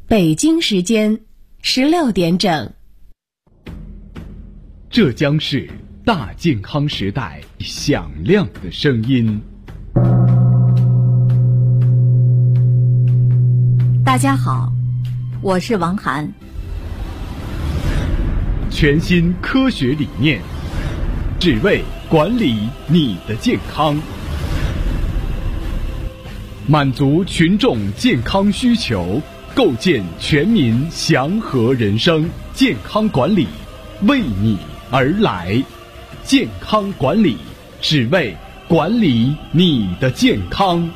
北京时间16点整。 这将是大健康时代响亮的声音。 大家好，我是王涵。 全新科学理念，只为管理你的健康，满足群众健康需求，构建全民祥和人生。健康管理为你而来，健康管理只为管理你的健康。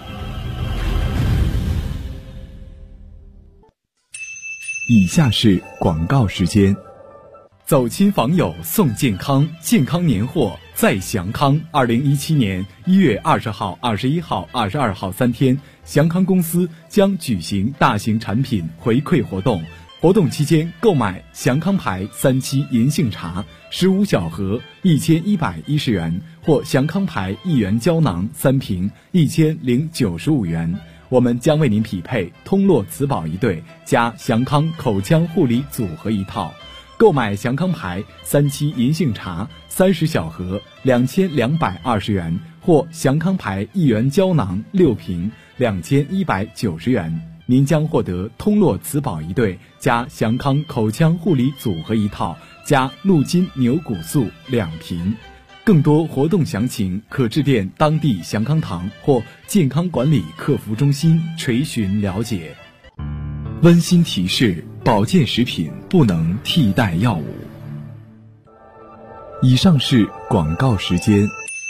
以下是广告时间。走亲访友送健康，健康年货在祥康。2017年1月20号、21号、22号3天，祥康公司将举行大型产品回馈活动。活动期间，购买祥康牌3七银杏茶15小盒1110元，或祥康牌1元胶囊3瓶1095元。我们将为您匹配通络磁宝1对加祥康口腔护理组合1套。购买祥康牌3七银杏茶30小盒2220元，或祥康牌1元胶囊6瓶2190元，您将获得通络磁宝1对加祥康口腔护理组合1套加鹿筋牛骨素2瓶。更多活动详情可致电当地祥康堂或健康管理客服中心垂询了解。温馨提示：保健食品不能替代药物。以上是广告时间。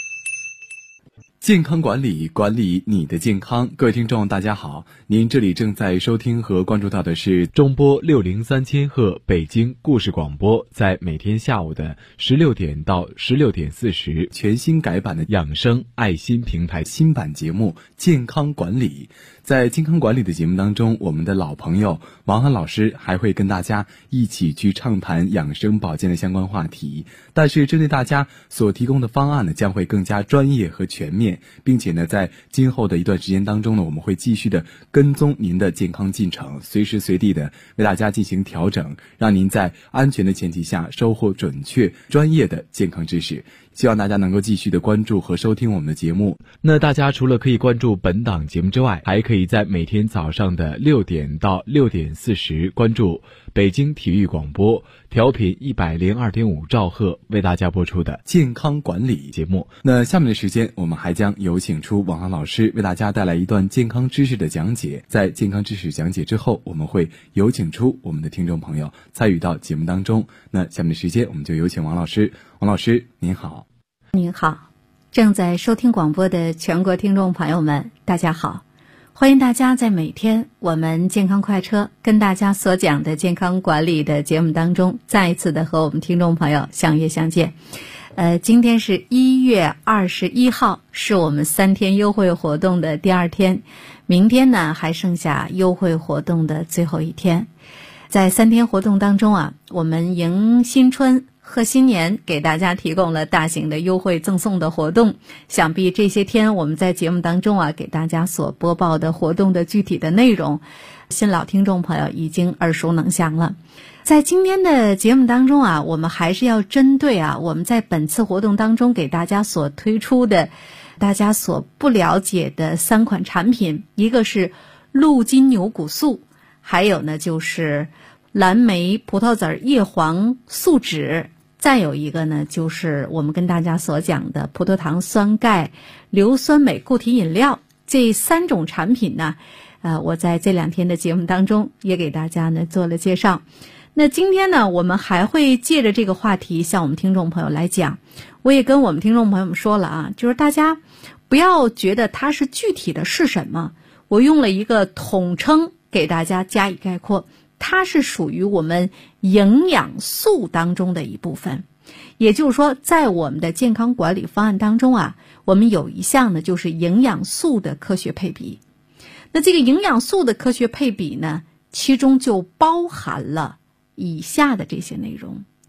健康管理，管理你的健康。各位听众大家好，您这里正在收听和关注到的是中波603千赫北京故事广播，在每天下午的16点到16点40全新改版的养生爱心平台新版节目健康管理。在健康管理的节目当中，我们的老朋友王涵老师还会跟大家一起去畅谈养生保健的相关话题，但是针对大家所提供的方案呢，将会更加专业和全面，并且呢，在今后的一段时间当中呢，我们会继续的跟踪您的健康进程，随时随地的为大家进行调整，让您在安全的前提下收获准确专业的健康知识。希望大家能够继续的关注和收听我们的节目。那大家除了可以关注本档节目之外，还可以在每天早上的6点到6点40关注北京体育广播调频102.5兆赫为大家播出的健康管理节目。那下面的时间，我们还将有请出王涵老师为大家带来一段健康知识的讲解。在健康知识讲解之后，我们会有请出我们的听众朋友参与到节目当中。那下面的时间，我们就有请王老师。王老师您好。 您好，正在收听广播的全国听众朋友们大家好，欢迎大家在每天我们健康快车跟大家所讲的健康管理的节目当中再一次的和我们听众朋友相约相见。今天是1月21号，是我们3天优惠活动的第2天，明天呢还剩下优惠活动的最后1天。在3天活动当中啊，我们迎新春贺新年给大家提供了大型的优惠赠送的活动，想必这些天我们在节目当中啊给大家所播报的活动的具体的内容，新老听众朋友已经耳熟能详了。在今天的节目当中啊，我们还是要针对我们在本次活动当中给大家所推出的大家所不了解的3款产品，一个是鹿筋牛骨素，还有呢就是蓝莓葡萄籽叶黄素酯，再有一个呢就是我们跟大家所讲的葡萄糖酸钙硫酸镁固体饮料。这3种产品呢我在这2天的节目当中也给大家呢做了介绍。那今天呢，我们还会借着这个话题向我们听众朋友来讲。我也跟我们听众朋友们说了就是大家不要觉得它是具体的是什么，我用了一个统称给大家加以概括，它是属于我们营养素当中的一部分。也就是说，在我们的健康管理方案当中我们有一项呢就是营养素的科学配比。那这个营养素的科学配比呢，其中就包含了以下的这些内容。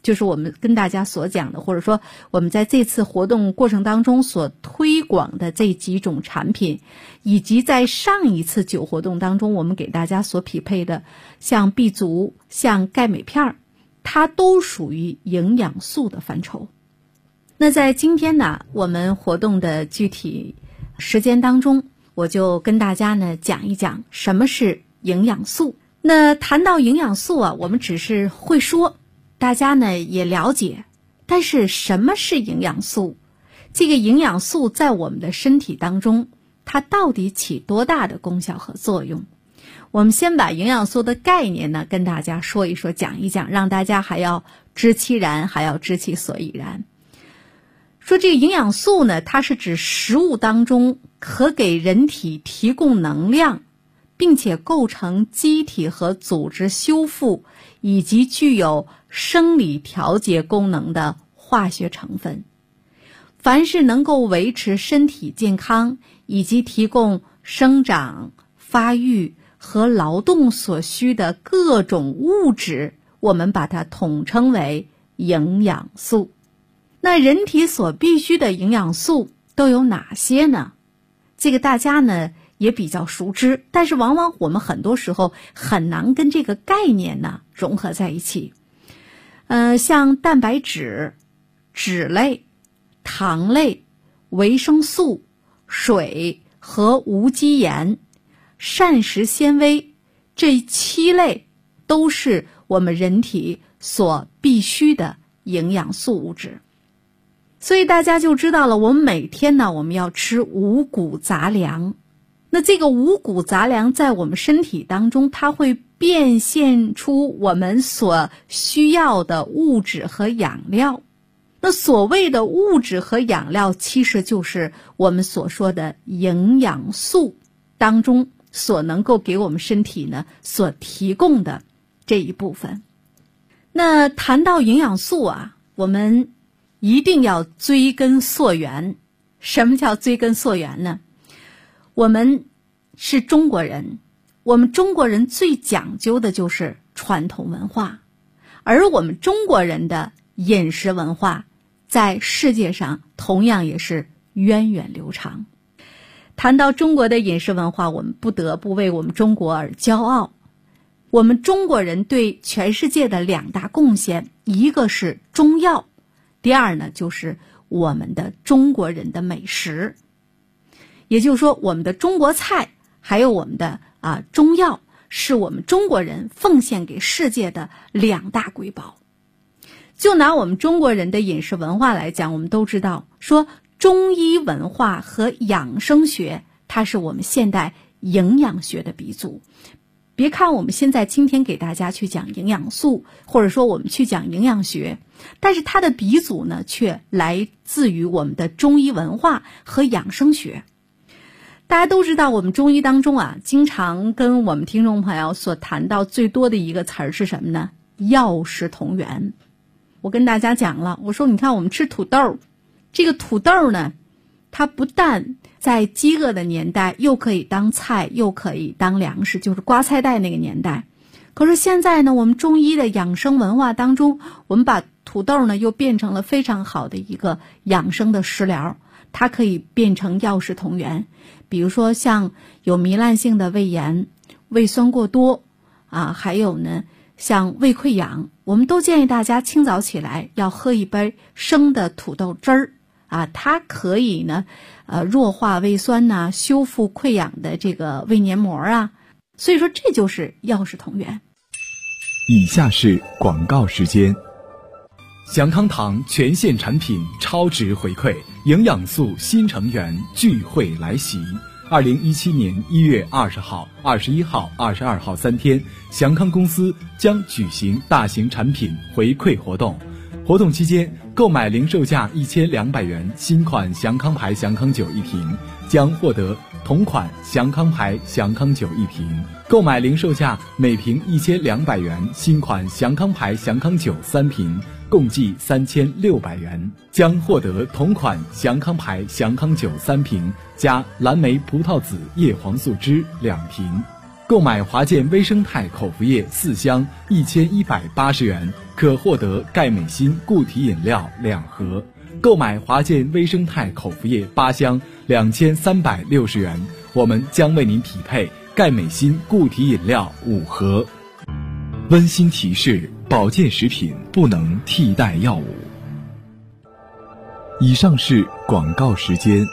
就是我们跟大家所讲的，或者说我们在这次活动过程当中所推广的这几种产品，以及在上一次酒活动当中我们给大家所匹配的像 B 族、像钙镁片，它都属于营养素的范畴。那在今天呢，我们活动的具体时间当中，我就跟大家呢讲一讲什么是营养素。那谈到营养素啊，我们只是会说，大家呢也了解，但是什么是营养素？这个营养素在我们的身体当中，它到底起多大的功效和作用？我们先把营养素的概念呢跟大家说一说，讲一讲，让大家还要知其然，还要知其所以然。说这个营养素呢，它是指食物当中可给人体提供能量，并且构成机体和组织修复以及具有生理调节功能的化学成分。凡是能够维持身体健康以及提供生长、发育和劳动所需的各种物质，我们把它统称为营养素。那人体所必需的营养素都有哪些呢？这个大家呢也比较熟知，但是往往我们很多时候很难跟这个概念呢融合在一起。像蛋白质、脂类、糖类、维生素、水和无机盐、膳食纤维，这7类都是我们人体所必需的营养素物质。所以大家就知道了，我们每天呢，我们要吃五谷杂粮。那这个五谷杂粮在我们身体当中，它会变现出我们所需要的物质和养料。那所谓的物质和养料，其实就是我们所说的营养素当中所能够给我们身体呢所提供的这一部分。那谈到营养素啊，我们一定要追根溯源。什么叫追根溯源呢？我们是中国人，我们中国人最讲究的就是传统文化，而我们中国人的饮食文化在世界上同样也是源远流长。谈到中国的饮食文化，我们不得不为我们中国而骄傲。我们中国人对全世界的2大贡献，一个是中药，第二呢就是我们的中国人的美食。也就是说，我们的中国菜还有我们的中药，是我们中国人奉献给世界的2大瑰宝。就拿我们中国人的饮食文化来讲，我们都知道说中医文化和养生学，它是我们现代营养学的鼻祖。别看我们现在今天给大家去讲营养素，或者说我们去讲营养学，但是它的鼻祖呢却来自于我们的中医文化和养生学。大家都知道，我们中医当中啊，经常跟我们听众朋友所谈到最多的一个词儿是什么呢？药食同源。我跟大家讲了，我说你看我们吃土豆，这个土豆呢，它不但在饥饿的年代又可以当菜又可以当粮食，就是刮菜袋那个年代。可是现在呢，我们中医的养生文化当中，我们把土豆呢又变成了非常好的一个养生的食疗，它可以变成药食同源。比如说像有糜烂性的胃炎、胃酸过多还有呢像胃溃疡，我们都建议大家清早起来要喝一杯生的土豆汁儿它可以呢弱化胃酸修复溃疡的这个胃黏膜所以说这就是药食同源。 以下是广告时间。祥康堂全线产品超值回馈，营养素新成员聚会来袭。2017年1月20号、21号、22号3天，祥康公司将举行大型产品回馈活动。活动期间，购买零售价1200元新款祥康牌祥康酒1瓶，将获得同款祥康牌祥康酒1瓶；购买零售价每瓶1200元新款祥康牌祥康酒3瓶，共计3600元，将获得同款祥康牌祥康酒3瓶加蓝莓葡萄籽叶黄素汁2瓶。 购买华健微生态口服液4箱1180元，可获得钙镁锌固体饮料2盒。购买华健微生态口服液8箱2360元，我们将为您匹配钙镁锌固体饮料5盒。温馨提示：保健食品不能替代药物。以上是广告时间。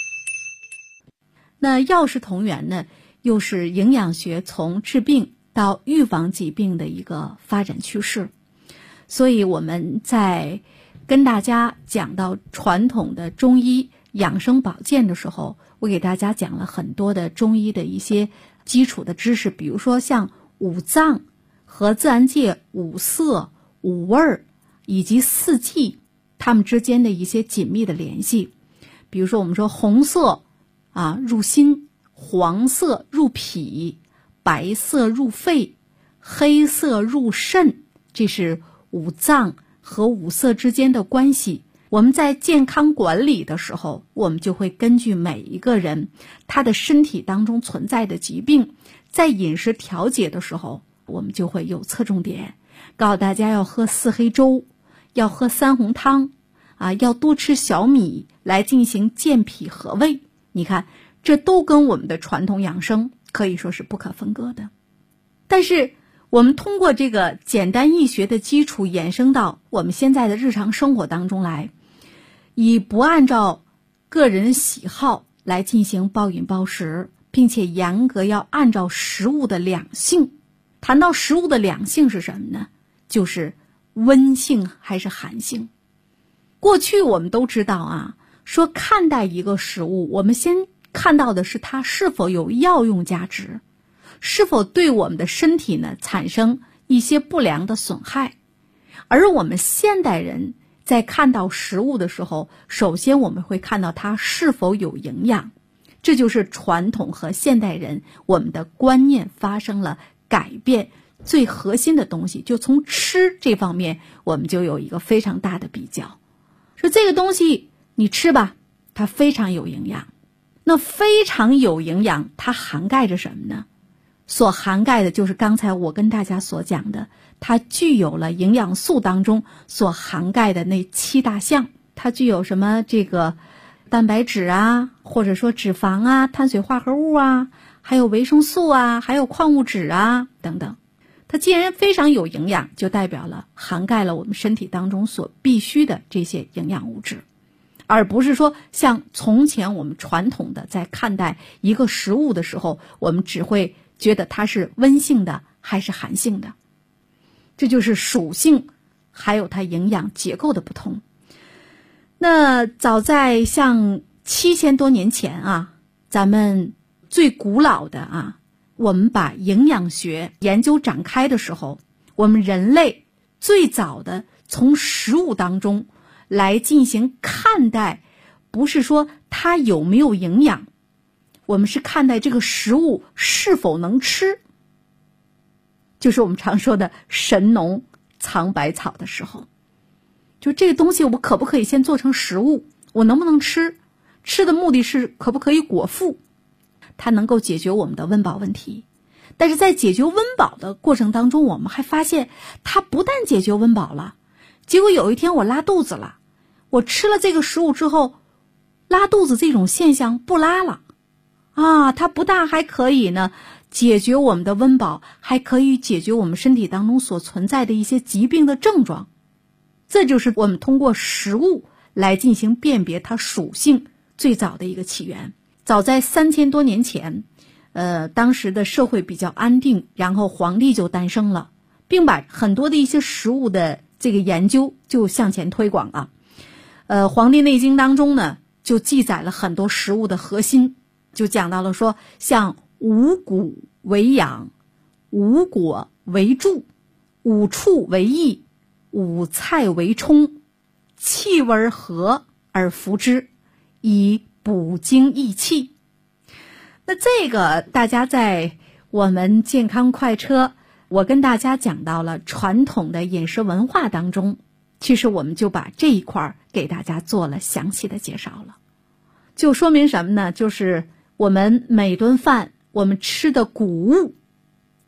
那药食同源呢，又是营养学从治病到预防疾病的一个发展趋势。所以我们在跟大家讲到传统的中医养生保健的时候，我给大家讲了很多的中医的一些基础的知识，比如说像五脏和自然界五色、五味儿以及四季它们之间的一些紧密的联系。比如说我们说红色入心，黄色入脾，白色入肺，黑色入肾，这是五脏和五色之间的关系。我们在健康管理的时候，我们就会根据每一个人他的身体当中存在的疾病，在饮食调节的时候，我们就会有侧重点，告诉大家要喝4黑粥，要喝3红汤要多吃小米来进行健脾和胃。你看，这都跟我们的传统养生可以说是不可分割的。但是我们通过这个简单易学的基础延伸到我们现在的日常生活当中来，以不按照个人喜好来进行暴饮暴食，并且严格要按照食物的两性。谈到食物的两性是什么呢？就是温性还是寒性。过去我们都知道说看待一个食物，我们先看到的是它是否有药用价值，是否对我们的身体呢产生一些不良的损害。而我们现代人在看到食物的时候，首先我们会看到它是否有营养。这就是传统和现代人我们的观念发生了改变最核心的东西，就从吃这方面我们就有一个非常大的比较。说这个东西你吃吧，它非常有营养。那非常有营养，它涵盖着什么呢？所涵盖的就是刚才我跟大家所讲的，它具有了营养素当中所涵盖的那7大项。它具有什么？这个蛋白质或者说脂肪碳水化合物还有维生素还有矿物质等等。它既然非常有营养，就代表了涵盖了我们身体当中所必须的这些营养物质，而不是说像从前我们传统的在看待一个食物的时候，我们只会觉得它是温性的还是寒性的。这就是属性还有它营养结构的不同。那早在像7000多年前咱们最古老的我们把营养学研究展开的时候，我们人类最早的从食物当中来进行看待，不是说它有没有营养，我们是看待这个食物是否能吃。就是我们常说的神农尝百草的时候，就这个东西我可不可以先做成食物，我能不能吃，吃的目的是可不可以果腹，它能够解决我们的温饱问题。但是在解决温饱的过程当中，我们还发现它不但解决温饱了，结果有一天我拉肚子了，我吃了这个食物之后，拉肚子这种现象不拉了它不但还可以呢解决我们的温饱，还可以解决我们身体当中所存在的一些疾病的症状。这就是我们通过食物来进行辨别它属性最早的一个起源。早在3000多年前，当时的社会比较安定，然后皇帝就诞生了，并把很多的一些食物的这个研究就向前推广了。黄帝内经当中呢，就记载了很多食物的核心，就讲到了说，像五谷为养，五果为助，五畜为益，五菜为充，气味和而服之，以补精益气。那这个大家在我们健康快车，我跟大家讲到了传统的饮食文化当中，其实我们就把这一块给大家做了详细的介绍了。就说明什么呢？就是我们每顿饭我们吃的谷物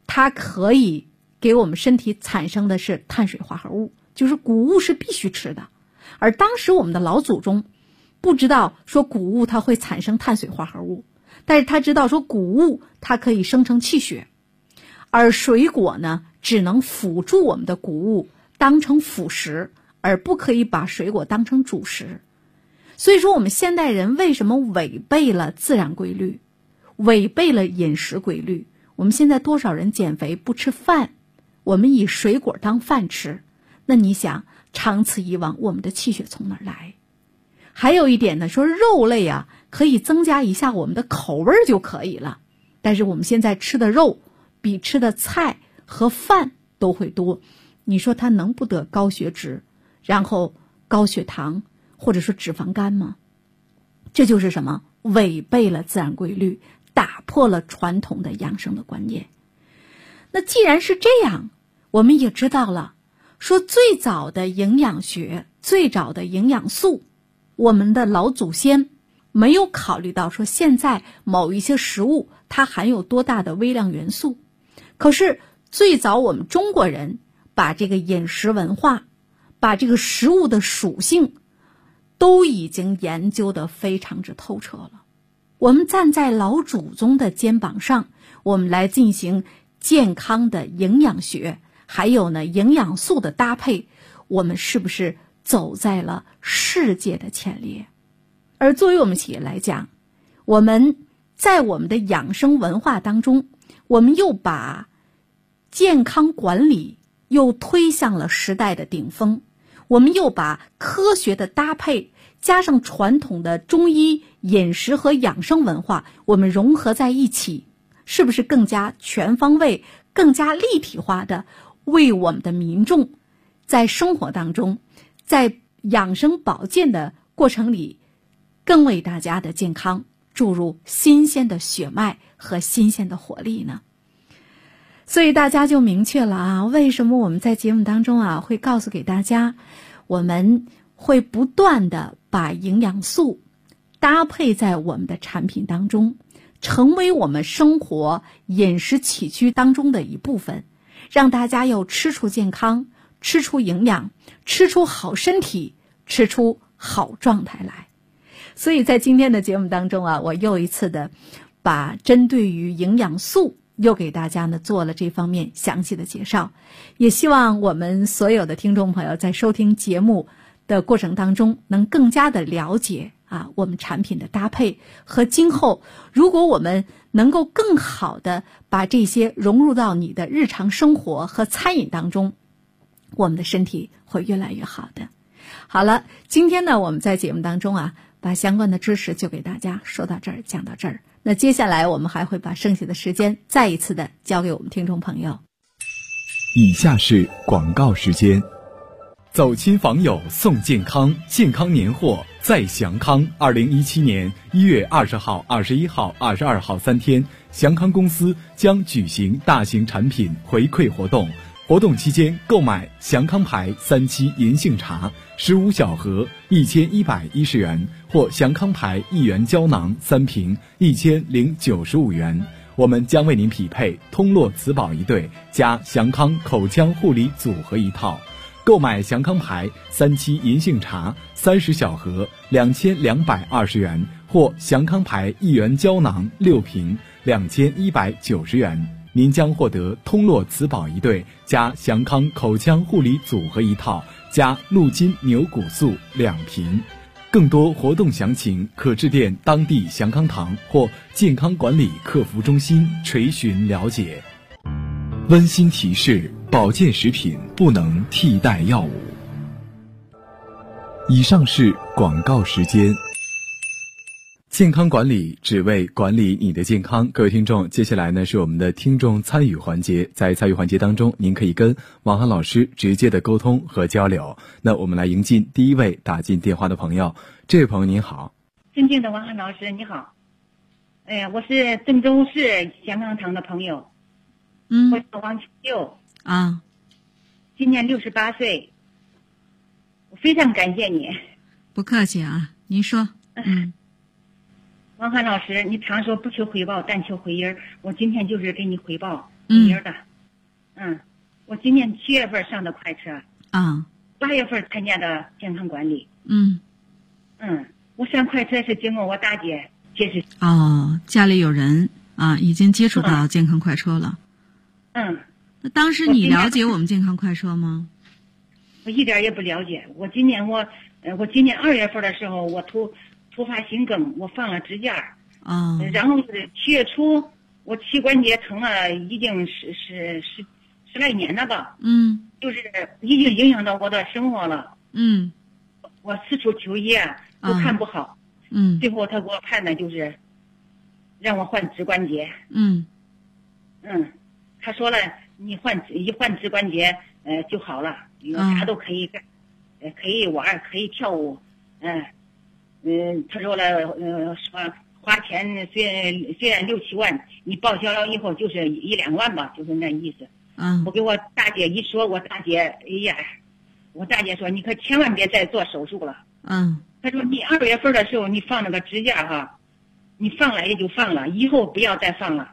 它可以给我们身体产生的是碳水化合物，就是谷物是必须吃的。而当时我们的老祖宗不知道说谷物它会产生碳水化合物，但是他知道说谷物它可以生成气血，而水果呢只能辅助我们的谷物当成辅食，而不可以把水果当成主食。所以说我们现代人为什么违背了自然规律，违背了饮食规律？我们现在多少人减肥不吃饭，我们以水果当饭吃，那你想长此以往我们的气血从哪儿来？还有一点呢，说肉类啊可以增加一下我们的口味就可以了，但是我们现在吃的肉比吃的菜和饭都会多，你说它能不得高血脂，然后高血糖，或者说脂肪肝吗？这就是什么？违背了自然规律，打破了传统的养生的观念。那既然是这样，我们也知道了，说最早的营养学，最早的营养素，我们的老祖先没有考虑到说现在某一些食物它含有多大的微量元素。可是最早我们中国人把这个饮食文化，把这个食物的属性都已经研究得非常之透彻了。我们站在老祖宗的肩膀上，我们来进行健康的营养学，还有呢营养素的搭配，我们是不是走在了世界的前列？而作为我们企业来讲，我们在我们的养生文化当中，我们又把健康管理又推向了时代的顶峰，我们又把科学的搭配加上传统的中医饮食和养生文化，我们融合在一起，是不是更加全方位，更加立体化的为我们的民众在生活当中，在养生保健的过程里，更为大家的健康注入新鲜的血脉和新鲜的活力呢？所以大家就明确了啊，为什么我们在节目当中啊会告诉给大家，我们会不断的把营养素搭配在我们的产品当中，成为我们生活饮食起居当中的一部分，让大家要吃出健康，吃出营养，吃出好身体，吃出好状态来。所以在今天的节目当中啊，我又一次的把针对于营养素又给大家呢做了这方面详细的介绍，也希望我们所有的听众朋友在收听节目的过程当中能更加的了解啊我们产品的搭配，和今后如果我们能够更好的把这些融入到你的日常生活和餐饮当中，我们的身体会越来越好的。好了，今天呢我们在节目当中啊把相关的知识就给大家说到这儿，讲到这儿。那接下来我们还会把剩下的时间再一次的交给我们听众朋友。 以下是广告时间。走亲访友送健康，健康年货在祥康。2017年1月20号、21号、22号3天，祥康公司将举行大型产品回馈活动。活动期间购买祥康牌3七银杏茶15小盒1110元，或祥康牌1元胶囊3瓶1095元，我们将为您匹配通络磁宝1对加祥康口腔护理组合1套。购买祥康牌3七银杏茶30小盒2220元，或祥康牌1元胶囊6瓶2190元，您将获得通络磁宝1对加祥康口腔护理组合1套加鹿筋牛骨素2瓶。更多活动详情可致电当地祥康堂或健康管理客服中心垂询了解。温馨提示：保健食品不能替代药物。以上是广告时间。健康管理只为管理你的健康。各位听众，接下来呢是我们的听众参与环节。在参与环节当中，您可以跟王涵老师直接的沟通和交流。那我们来迎进第一位打进电话的朋友。这位朋友您好。 尊敬的王涵老师你好。我是郑州市祥康堂的朋友。我叫王清秀啊， 今年68岁。我非常感谢你。 不客气啊，您说。 王涵老师，你常说不求回报但求回音儿，我今天就是给你回报。 名的。我今年7月份上的快车，8月份参加的健康管理。我上快车是经过我大姐介绍。 家里有人已经接触到健康快车了。那当时你了解我们健康快车吗？ 我一点也不了解。我今年2月份的时候，我突发心梗，我放了支架。然后是7月初，我膝关节疼了，已经十来年了吧。就是已经影响到我的生活了。我四处求医都看不好。最后他给我判的就是让我换指关节。他说了，你换指关节就好了，啥都可以干，可以玩，可以跳舞。他说了，说花钱虽然6、7万，你报销了以后就是1、2万吧，就是那意思。我给我大姐一说，我大姐说你可千万别再做手术了。她说你2月份的时候你放那个支架你放了也就放了，以后不要再放了。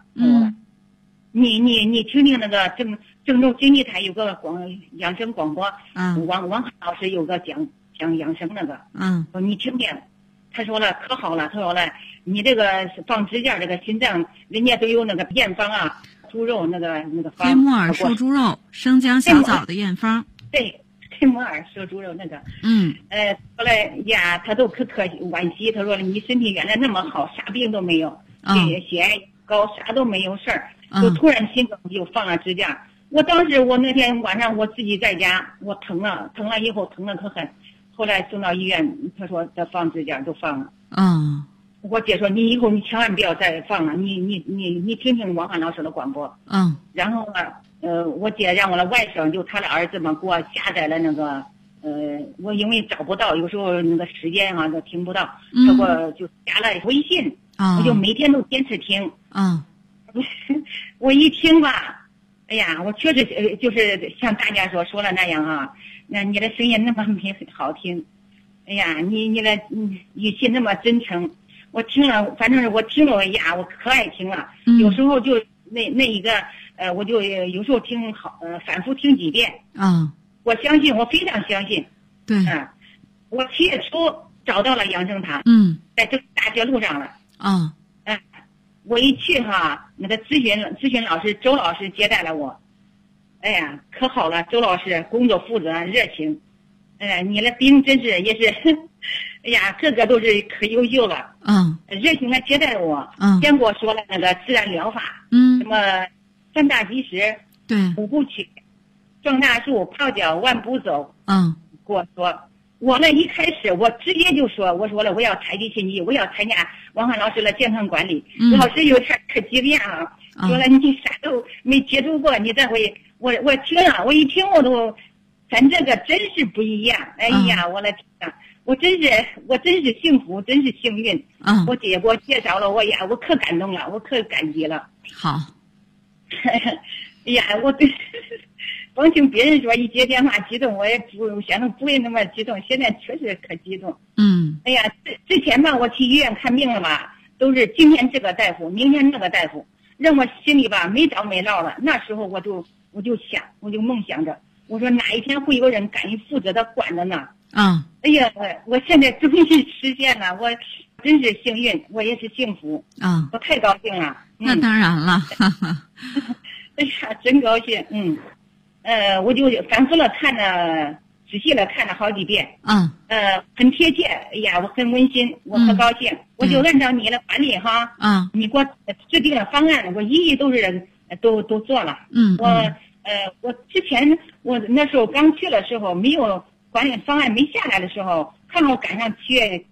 你听听那个郑州经济台有个养生广播，王涵老师有个讲养生那个，你听听。他说了可好了，他说了你这个放支架这个心脏，人家都有那个验方猪肉那个方。 黑木耳瘦猪肉、生姜小枣的验方。 对，黑木耳瘦猪肉那个。后来呀，他都可惋惜，他说了你身体原来那么好，啥病都没有，血压高啥都没有事儿，就突然心梗就放了支架。我当时我那天晚上我自己在家，我疼了以后疼得可狠。后来送到医院，他说这放支架就放了。我姐说你以后你千万不要再放了，你听听王涵老师的广播。然后我姐让我的外甥就他的儿子们给我下载了那个我因为找不到，有时候那个时间都听不到，他给我就加了微信，我就每天都坚持听。我一听吧，哎呀，我确实就是像大家说的那样那你的声音那么好听，哎呀，你的语气那么真诚，我听了，反正我听了呀，我可爱听了。有时候就那一个我就有时候听反复听几遍。我相信，我非常相信。 对。 我7月初找到了养生堂。在这大学路上了。我一去那个咨询老师周老师接待了我。哎呀，可好了，周老师工作负责热情，你的兵真是也是，哎呀，个个都是可优秀了。热情的接待我。先给我说了那个自然疗法。什么3大基石， 对 5步曲，种大树，泡脚，万步走。给我说，我呢一开始我直接就说，我说了我要采集信息，我要参加王涵老师的健康管理。老师有点可激烈说了你啥都没接触过，你这回我听了，我一听我都，咱这个真是不一样。哎呀，我的天哪，我真是幸福，真是幸运。我姐给我介绍了，我可感动了，我可感激了。 好。 哎呀，我光听别人说一接电话激动，我也现在不会那么激动，现在确实可激动。哎呀，之前吧，我去医院看病了吧，都是今天这个大夫，明天那个大夫，让我心里吧没着没落了。那时候我就想，我就梦想着，我说哪一天会有人敢于负责的管着呢？哎呀，我现在终于实现了，我真是幸运，我也是幸福。我太高兴了。 那当然了。 哎呀，真高兴。我就反复了看了，仔细了看了好几遍。很贴切。哎呀，我很温馨，我可高兴。我就按照你的管理你给我制定了方案，我一都是都做了。我之前我那时候刚去的时候，没有管理方案没下来的时候，刚好赶上7月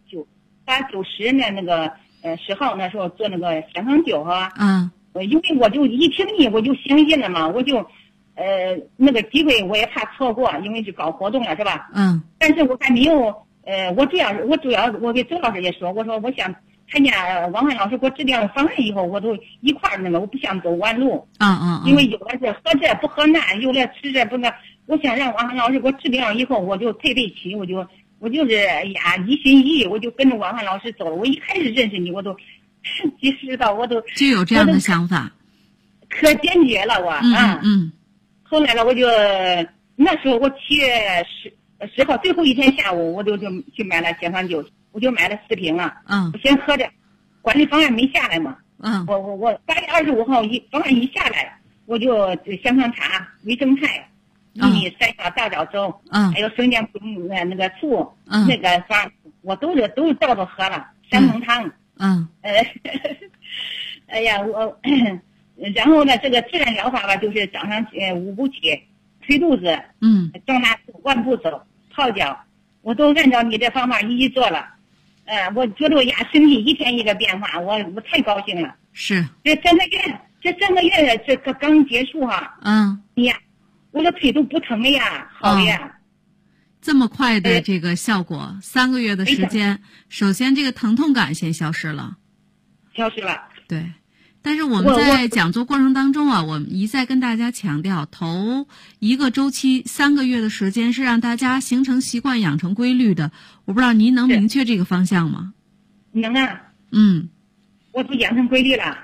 9、8、9、10那个10号那时候做那个健康酒因为我就一听你我就相信了嘛，我就那个机会我也怕错过，因为是搞活动了是吧？但是我还没有我主要我给周老师也说，我说我想参加王涵老师给我制定了方案以后，我都一块那个，我不想走弯路。因为有的是喝这不喝那，有的吃这不那，我想让王涵老师给我制定了以后，我就配备齐，我就是哎呀一心一意，我就跟着王涵老师走了。我一开始认识你，我都知道我都就有这样的想法。 可坚决了我后来了我就那时候我7月10号最后一天下午我就去买了解放酒，我就买了4瓶了。我先喝着，管理方案没下来嘛。我8月25号方案一下来，我就香肠茶、维生菜、薏米3小大枣粥，还有生姜那个醋，那个方案我都照着喝了，3桶汤。哎呀，然后呢，这个自然疗法吧，就是早上5步起，推肚子，张大肚，万步走，泡脚，我都按照你这方法一一做了。我觉得我呀，身体一天一个变化，我太高兴了。 是。 这3个月这个刚结束哈。呀，我的腿都不疼了呀，好了呀。 这么快的这个效果，3个月的时间，首先这个疼痛感先消失了。 消失了。 对。但是我们在讲座过程当中啊，我们一再跟大家强调，头一个周期3个月的时间是让大家形成习惯、养成规律的。我不知道您能明确这个方向吗？ 能啊。我都养成规律了。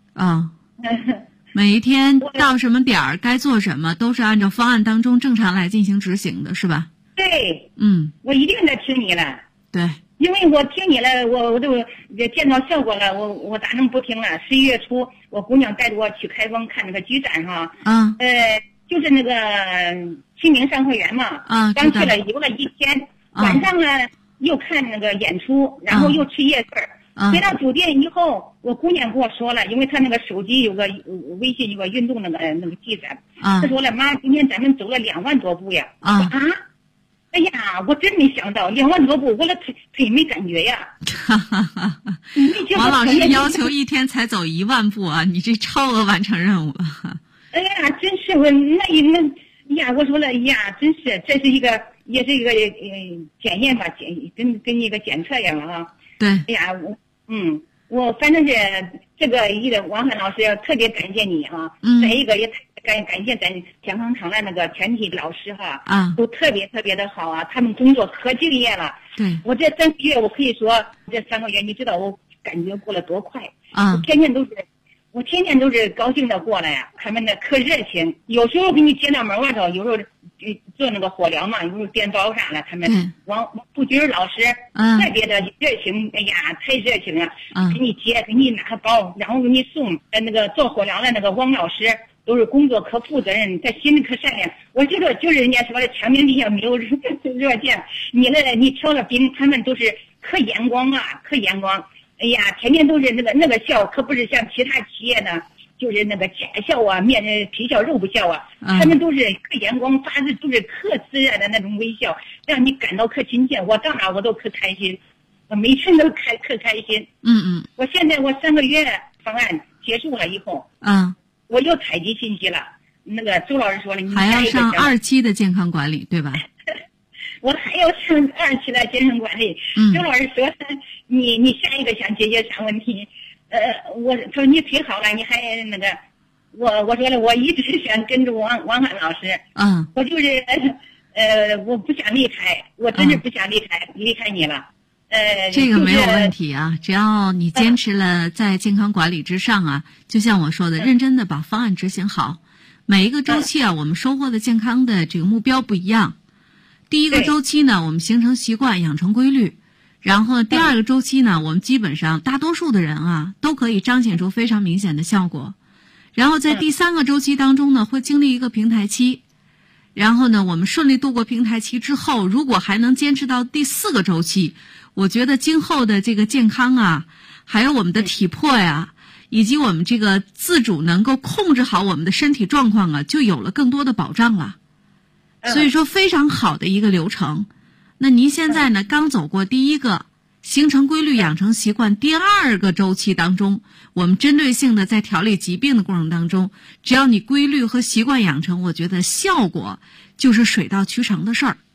每一天到什么点儿该做什么，都是按照方案当中正常来进行执行的，是吧？ 对。我一定得听你了。 对。 因为我听你了，我都见到效果了，我咋能不听了？11月初，我姑娘带着我去开封看那个居展哈。就是那个清明上会园嘛。刚去了游了1天，晚上呢又看那个演出，然后又去夜市。回到酒店以后，我姑娘跟我说了，因为她那个手机有个微信有个运动那个记载，她说了，妈，今天咱们走了2万多步呀。哎呀，我真没想到2万多步，我的腿没感觉呀。 王老师要求一天才走1万步啊，你这超额完成任务了。 哎呀，真是我呀，我说了呀，真是这是也是一个检验吧，跟一个检测一样啊。 对。 哎呀，我反正是这个王涵老师特别感谢你啊。再一个也感谢咱健康场的那个全体老师哈。都特别特别的好啊，他们工作可敬业了。 对。 我这3个月，我可以说这3个月，你知道我感觉过了多快。我天天都是高兴的过来呀。他们的可热情，有时候给你接到门外头，有时候做那个火疗嘛，有时候电包啥的，他们王布军老师特别的热情。哎呀，太热情了。给你接，给你拿包，然后给你送。那个做火疗的那个汪老师都是工作可负责任，他心里可善良。我觉得就是人家说的墙面底下没有热线，你调了兵，他们都是可眼光啊，可眼光。哎呀，天天都是那个笑，可不是像其他企业呢，就是那个假笑啊，皮笑肉不笑啊。他们都是可眼光，发自都是可自然的那种微笑，让你感到可亲切。我到哪我都可开心，我每天都可开心。我现在3个月方案结束了以后，我又采集信息了。那个周老师说了，你还要上2期的健康管理，对吧？ 我还要上2期的健康管理。周老师说，你下一个想解决啥问题？他说你腿好了，你还那个，我说了，我一直想跟着王涵老师。我就是我不想离开，我真是不想离开你了。 这个没有问题啊，只要你坚持了在健康管理之上啊，就像我说的，认真的把方案执行好。每一个周期啊，我们收获的健康的这个目标不一样。第一个周期呢，我们形成习惯，养成规律。然后第2个周期呢，我们基本上大多数的人啊，都可以彰显出非常明显的效果。然后在第3个周期当中呢，会经历一个平台期。然后呢，我们顺利度过平台期之后，如果还能坚持到第4个周期，我觉得今后的这个健康啊，还有我们的体魄呀，以及我们这个自主能够控制好我们的身体状况啊，就有了更多的保障了。所以说非常好的一个流程。那您现在呢，刚走过第1个形成规律养成习惯，第2个周期当中，我们针对性的在调理疾病的过程当中，只要你规律和习惯养成，我觉得效果就是水到渠成的事儿。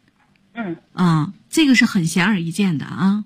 这个是很显而易见的啊。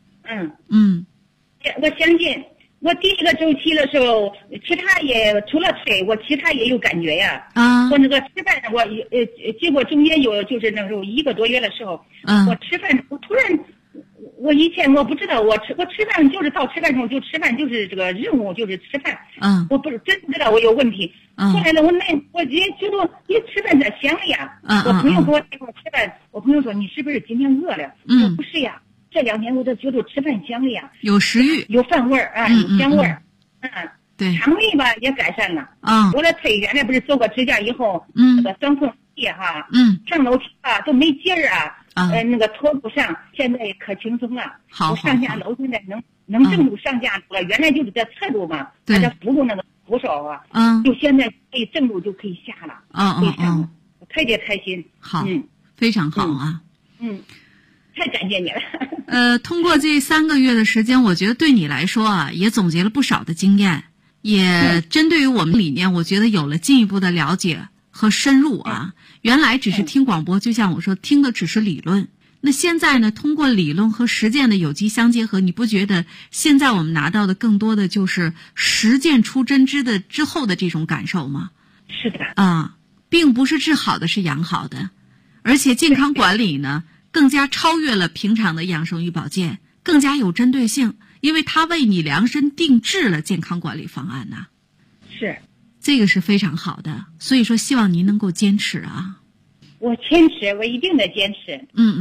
我相信我第1个周期的时候，其他也除了腿，我其他也有感觉呀。我那个吃饭，我结果中间有就是那时候1个多月的时候，我吃饭我突然我以前我不知道，我吃饭就是到吃饭时候就吃饭，就是这个任务就是吃饭。我真不知道我有问题。后来呢，我也觉得一吃饭咋香了呀？我朋友跟我一块吃饭，我朋友说你是不是今天饿了？我说不是呀，这2天我都觉得吃饭香了呀， 有食欲， 有饭味儿啊，有香味儿。 对， 肠胃吧也改善了。我来推原来不是做过指甲以后，那个双缝隙哈，上楼梯啊都没劲儿啊。那个拖不上，现在也可轻松了。我上下楼现在能正路上下路了，原来就是在侧路嘛，还在扶住那个扶手啊。就现在可以正路就可以下了。可以上了，我特别开心。 好，非常好啊。 太感谢你了。 通过这3个月的时间，我觉得对你来说啊，也总结了不少的经验，也针对于我们理念，我觉得有了进一步的了解和深入啊。原来只是听广播，就像我说，听的只是理论。那现在呢，通过理论和实践的有机相结合，你不觉得现在我们拿到的更多的就是实践出真知的之后的这种感受吗？ 是的。 并不是治好的，是养好的。而且健康管理呢，更加超越了平常的养生与保健，更加有针对性，因为它为你量身定制了健康管理方案呐。 是。 这个是非常好的，所以说希望您能够坚持啊。 我坚持，我一定得坚持。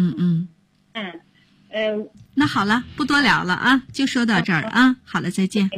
那好了，不多聊了啊，就说到这儿啊。好了，再见。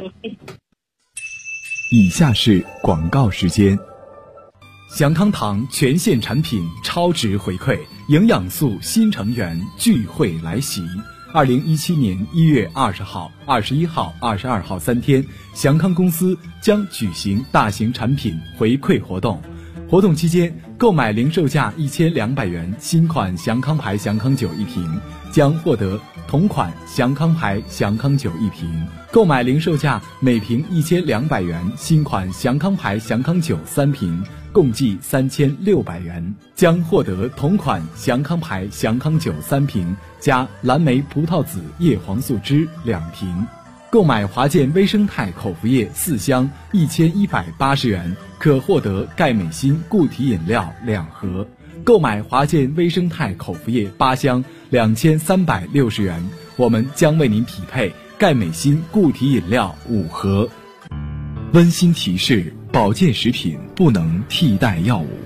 以下是广告时间。祥康堂全线产品超值回馈，营养素新成员聚会来袭。2017年1月20号、21号、22号3天，祥康公司将举行大型产品回馈活动。活动期间，购买零售价1200元新款祥康牌祥康酒1瓶，将获得同款祥康牌祥康酒1瓶；购买零售价每瓶1200元新款祥康牌祥康酒3瓶，共计3600元，将获得同款祥康牌祥康酒3瓶加蓝莓葡萄籽叶黄素汁2瓶。购买华健微生态口服液4箱1180元，可获得钙镁锌固体饮料2盒；购买华健微生态口服液8箱2360元，我们将为您匹配钙镁锌固体饮料5盒。温馨提示：保健食品不能替代药物。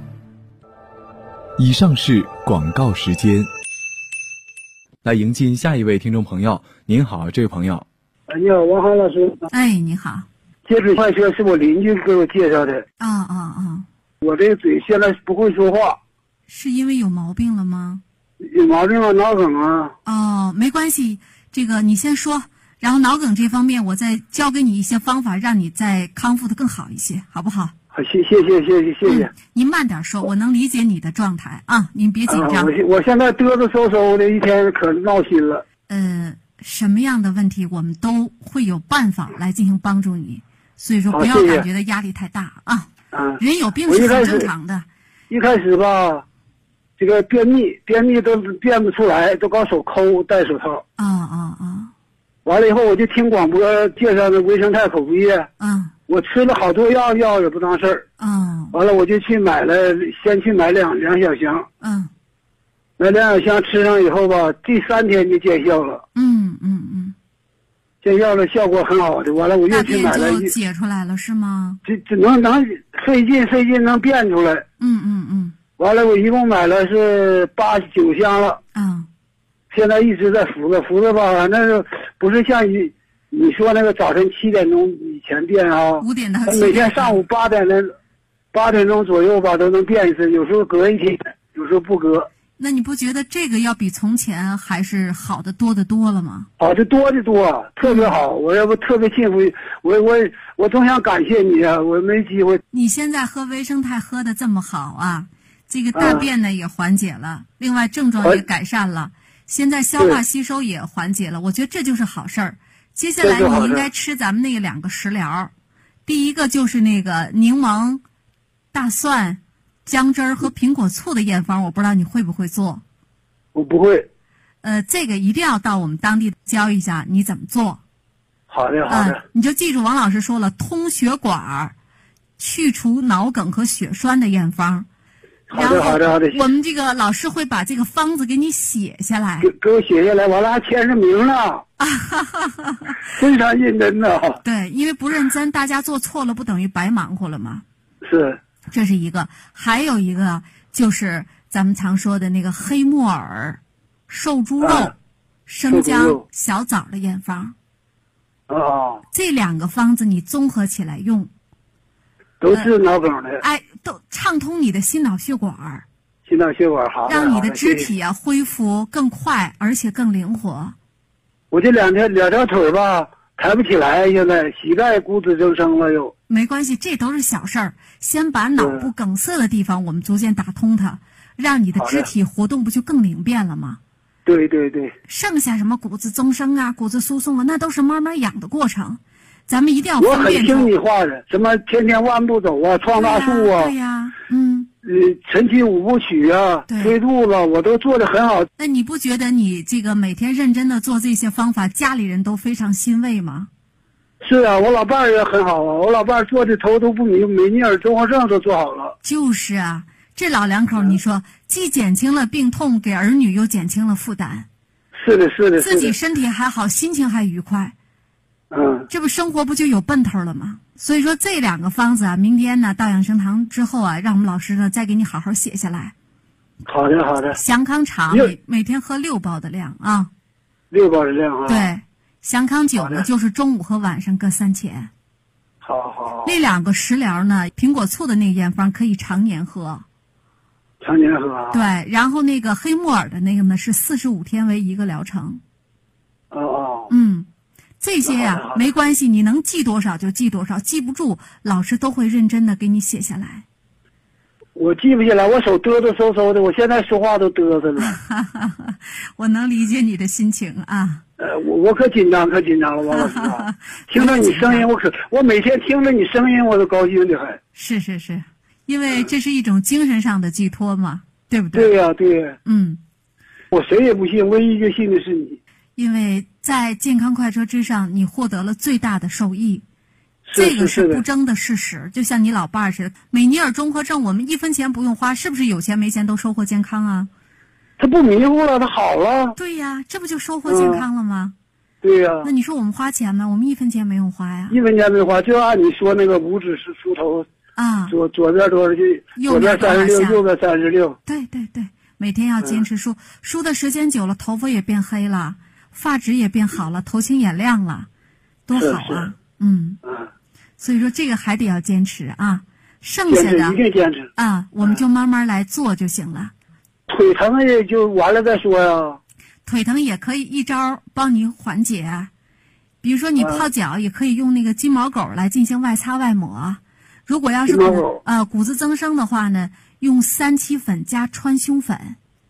以上是广告时间。来迎进下一位听众朋友。您好，这位朋友。 你好，王涵老师。 你好。 接触快车是我邻居给我介绍的。我这个嘴现在不会说话。 是因为有毛病了吗？ 有毛病啊，脑梗啊。 没关系，这个你先说，然后脑梗这方面我再教给你一些方法，让你再康复的更好一些，好不好？ 好，谢谢。 您慢点说，我能理解你的状态啊，您别紧张。 我现在嘚嘚嗖嗖的，一天可闹心了。 什么样的问题我们都会有办法来进行帮助你，所以说不要感觉到压力太大啊。人有病是很正常的。 一开始吧，这个便秘都便不出来，都搞手抠戴手套。完了以后我就听广播介绍的微生态口服液。我吃了好多药也不当事儿。完了我就去买了，先去买两小箱。买2小箱吃上以后吧，第3天就见效了。见效了，效果很好的。完了我又去买了。大便就解出来了是吗？ 这能费劲能变出来。完了我一共买了是8、9箱了。现在一直在服着吧，反正不是像你说那个早晨7点钟以前变啊。 5点到7点。 每天上午8点钟左右吧都能变一次，有时候隔一天，有时候不隔。 那你不觉得这个要比从前还是好的多得多了吗？ 好的多，特别好。我要不特别幸福，我总想感谢你啊，我没机会。 你现在喝微生态喝的这么好啊，这个大便呢也缓解了，另外症状也改善了，现在消化吸收也缓解了，我觉得这就是好事儿。接下来你应该吃咱们那2个食疗，第一个就是那个柠檬、大蒜、姜汁儿和苹果醋的验方，我不知道你会不会做。 我不会。 这个一定要到我们当地教一下你怎么做。 好的。 你就记住王老师说了，通血管、去除脑梗和血栓的验方， 好的好的好的。 我们这个老师会把这个方子给你写下来， 给我写下来，完了还签上名了，非常认真的。 对，因为不认真，大家做错了不等于白忙活了吗？ 是， 这是一个，还有一个就是咱们常说的那个黑木耳、瘦猪肉、生姜、小枣的验方。这2个方子你综合起来用， 都治脑梗的。 都畅通你的心脑血管。 心脑血管好， 让你的肢体恢复更快，而且更灵活。 我这两条腿吧抬不起来，现在膝盖骨质增生了又。 没关系，这都是小事儿。先把脑部梗塞的地方我们逐渐打通它，让你的肢体活动不就更灵便了吗？ 对对对。 剩下什么骨质增生啊、骨质疏松啊，那都是慢慢养的过程。咱们一定要分辨。 我很听你话的，什么天天万步走啊，创大树啊， 对呀， 晨起5部曲啊，推肚子，我都做得很好。 那你不觉得你这个每天认真的做这些方法，家里人都非常欣慰吗？ 是啊，我老伴儿也很好啊，我老伴儿做的头都不迷，美尼尔综合症都做好了。 就是啊，这老两口，你说既减轻了病痛，给儿女又减轻了负担。 是的，是的， 自己身体还好，心情还愉快。这不生活不就有奔头了吗？所以说这2个方子啊，明天呢到养生堂之后啊，让我们老师呢再给你好好写下来。 好的好的。 祥康茶每天喝6包的量啊。 6包的量啊。 对，祥康酒呢就是中午和晚上各3钱。 好。 那2个食疗呢，苹果醋的那个验方可以常年喝。 常年喝啊。 对，然后那个黑木耳的那个呢是45天为1个疗程。这些呀没关系，你能记多少就记多少，记不住老师都会认真的给你写下来。 我记不下来，我手嘚嘚嗖嗖的，我现在说话都嘚瑟了。 我能理解你的心情啊。 我可紧张了，王老师啊！听着你声音，我每天听着你声音，我都高兴的很。 是，因为这是一种精神上的寄托嘛，对不对？ 对呀，对。我谁也不信，唯一就信的是你。 因为在健康快车之上，你获得了最大的受益，这个是不争的事实。就像你老伴儿似的，美尼尔综合症，我们1分钱不用花，是不是有钱没钱都收获健康啊？ 他不迷糊了，他好了。 对呀，这不就收获健康了吗？ 对呀。 那你说我们花钱吗？我们1分钱没用花呀。 1分钱没花，就按你说那个5指梳头啊， 左边多少去，左边36，右边36。 对，每天要坚持梳，梳的时间久了，头发也变黑了。发质也变好了，头青眼亮了，多好啊！所以说这个还得要坚持啊。剩下的一定坚持啊，我们就慢慢来做就行了。 腿疼也就完了再说呀。 腿疼也可以一招帮你缓解，比如说你泡脚也可以用那个金毛狗来进行外擦外抹。如果要是骨质增生的话呢，用3七粉加川芎粉。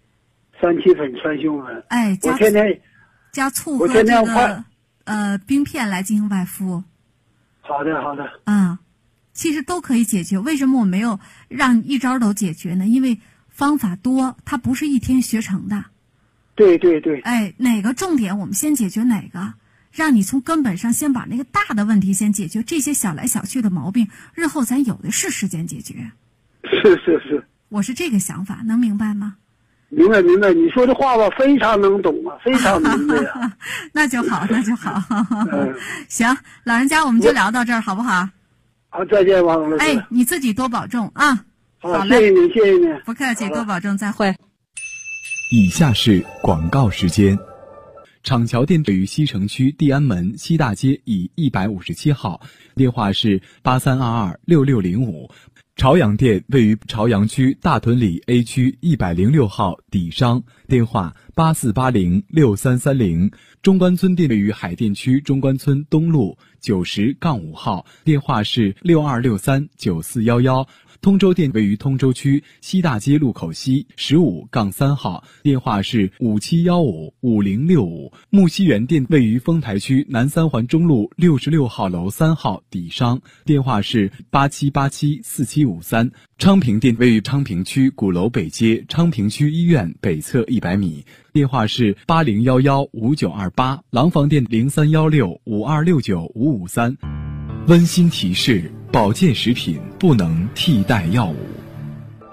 3七粉川芎粉。我天天。 加醋和这个冰片来进行外敷。 好的。 其实都可以解决。为什么我没有让你一招都解决呢？因为方法多，它不是一天学成的。 对。 哪个重点我们先解决哪个，让你从根本上先把那个大的问题先解决，这些小来小去的毛病，日后咱有的是时间解决。 是。 我是这个想法，能明白吗？ 明白，你说的话吧，非常能懂啊，非常明白啊。 那就好。行，老人家我们就聊到这儿，好不好？ 好，再见，王老师。 你自己多保重啊。 好嘞，谢谢你。 不客气，多保重，再会。 以下是广告时间。厂桥店位于西城区地安门西大街以157号，电话是83226605。朝阳店位于朝阳区大屯里 A 区106号底商，电话84806330。中关村店位于海淀区中关村东路90-5号，电话是62639411。通州店位于通州区西大街路口西15-3号，电话是57155065。木樨园店位于丰台区南3环中路66号楼3号底商，电话是87874753。昌平店位于昌平区鼓楼北街昌平区医院北侧100米，电话是80115928。廊坊店031652695553。温馨提示：保健食品不能替代药物。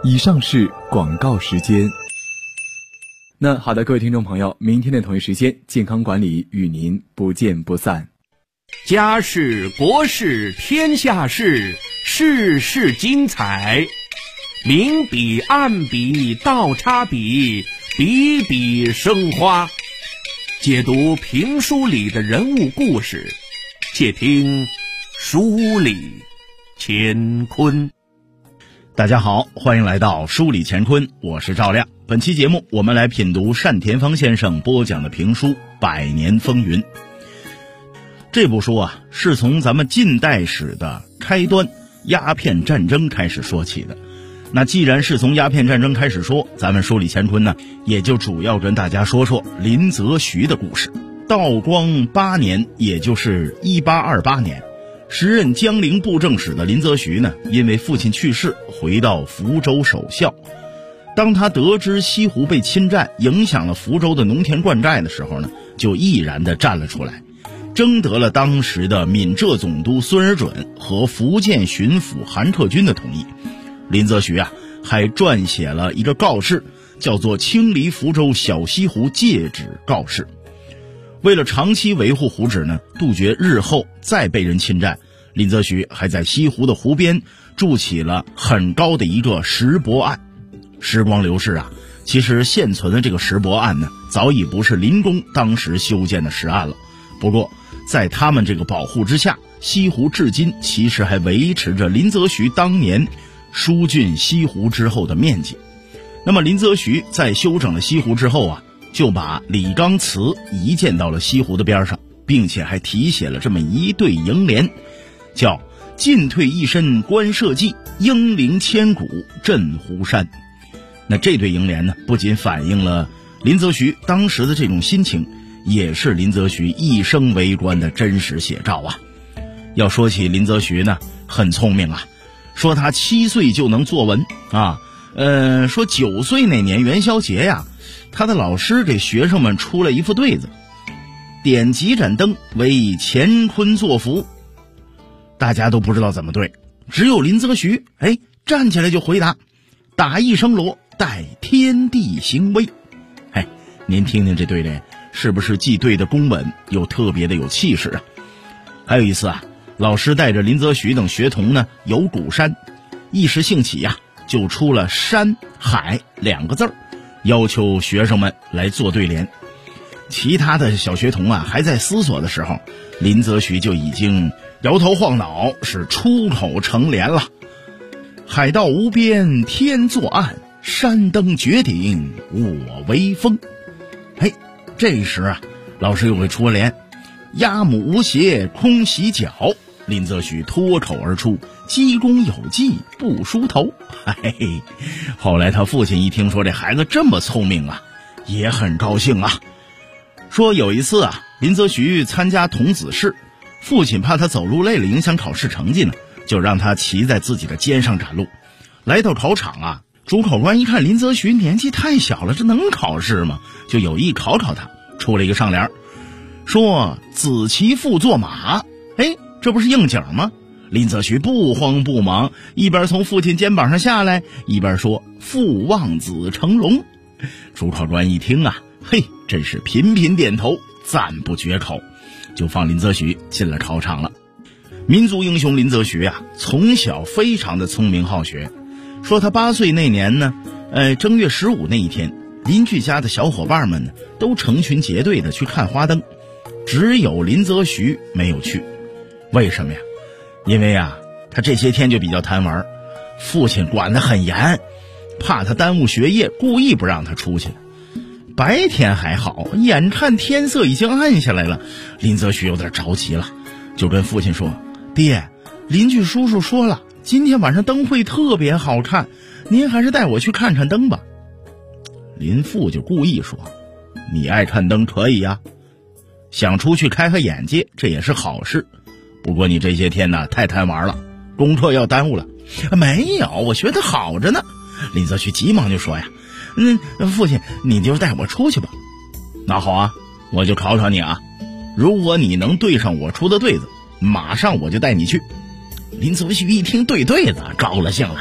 以上是广告时间。那好的，各位听众朋友，明天的同一时间，健康管理与您不见不散。 家事国事天下事，事事精彩，明笔暗笔倒插笔，笔笔生花。解读评书里的人物故事，且听书里乾坤。 大家好，欢迎来到书里乾坤，我是赵亮。本期节目我们来品读单田芳先生播讲的评书《百年风云》。这部书啊，是从咱们近代史的开端鸦片战争开始说起的。那既然是从鸦片战争开始说，咱们书里乾坤呢，也就主要跟大家说说林则徐的故事。道光8年，也就是1828年，时任江陵布政使的林则徐呢，因为父亲去世，回到福州守孝。当他得知西湖被侵占，影响了福州的农田灌溉的时候呢，就毅然地站了出来，征得了当时的闽浙总督孙尔准和福建巡抚韩克军的同意。林则徐啊，还撰写了一个告示，叫做《清理福州小西湖戒旨告示》。为了长期维护湖址呢，杜绝日后再被人侵占，林则徐还在西湖的湖边筑起了很高的一个石泊岸。时光流逝啊，其实现存的这个石泊岸呢，早已不是林公当时修建的石岸了。不过在他们这个保护之下，西湖至今其实还维持着林则徐当年疏浚西湖之后的面积。那么林则徐在修整了西湖之后啊，就把李纲祠移建到了西湖的边上，并且还题写了这么一对楹联，叫进退一身观社稷，英灵千古镇湖山。那这对楹联呢，不仅反映了林则徐当时的这种心情，也是林则徐一生为官的真实写照啊。要说起林则徐呢，很聪明啊，说他7岁就能作文啊，说9岁那年元宵节呀，他的老师给学生们出了一副对子，点几盏灯为乾坤作福。大家都不知道怎么对，只有林则徐站起来就回答，打一声锣，待天地行威。您听听这对联，是不是既对得公稳，又特别的有气势啊？还有一次啊，老师带着林则徐等学童呢游鼓山，一时兴起呀，就出了山海2个字，要求学生们来做对联。其他的小学童啊还在思索的时候，林则徐就已经摇头晃脑，是出口成联了。海道无边天作岸，山登绝顶我威风。这时啊，老师又会出联，鸭母无鞋空洗脚，林则徐脱口而出，鸡公有技不梳头。后来他父亲一听说这孩子这么聪明啊，也很高兴啊。说有一次啊，林则徐参加童子试，父亲怕他走路累了影响考试成绩呢，就让他骑在自己的肩上赶路。来到考场啊，主考官一看林则徐年纪太小了，这能考试吗？就有意考考他，出了一个上联，说子骑父坐马。这不是应景吗？林则徐不慌不忙，一边从父亲肩膀上下来，一边说父望子成龙。主考官一听啊，真是频频点头，赞不绝口，就放林则徐进了考场了。民族英雄林则徐啊，从小非常的聪明好学。说他8岁那年呢，正月15那一天，邻居家的小伙伴们呢都成群结队的去看花灯，只有林则徐没有去。为什么呀？因为啊，他这些天就比较贪玩，父亲管得很严，怕他耽误学业，故意不让他出去。白天还好，眼看天色已经暗下来了，林则徐有点着急了，就跟父亲说，爹，邻居叔叔说了，今天晚上灯会特别好看，您还是带我去看看灯吧。林父就故意说，你爱看灯可以呀，想出去开开眼界，这也是好事，不过你这些天呢太贪玩了，功课要耽误了。没有，我学得好着呢。林则徐急忙就说呀，父亲你就带我出去吧。那好啊，我就考考你啊，如果你能对上我出的对子，马上我就带你去。林则徐一听对子，高了兴了，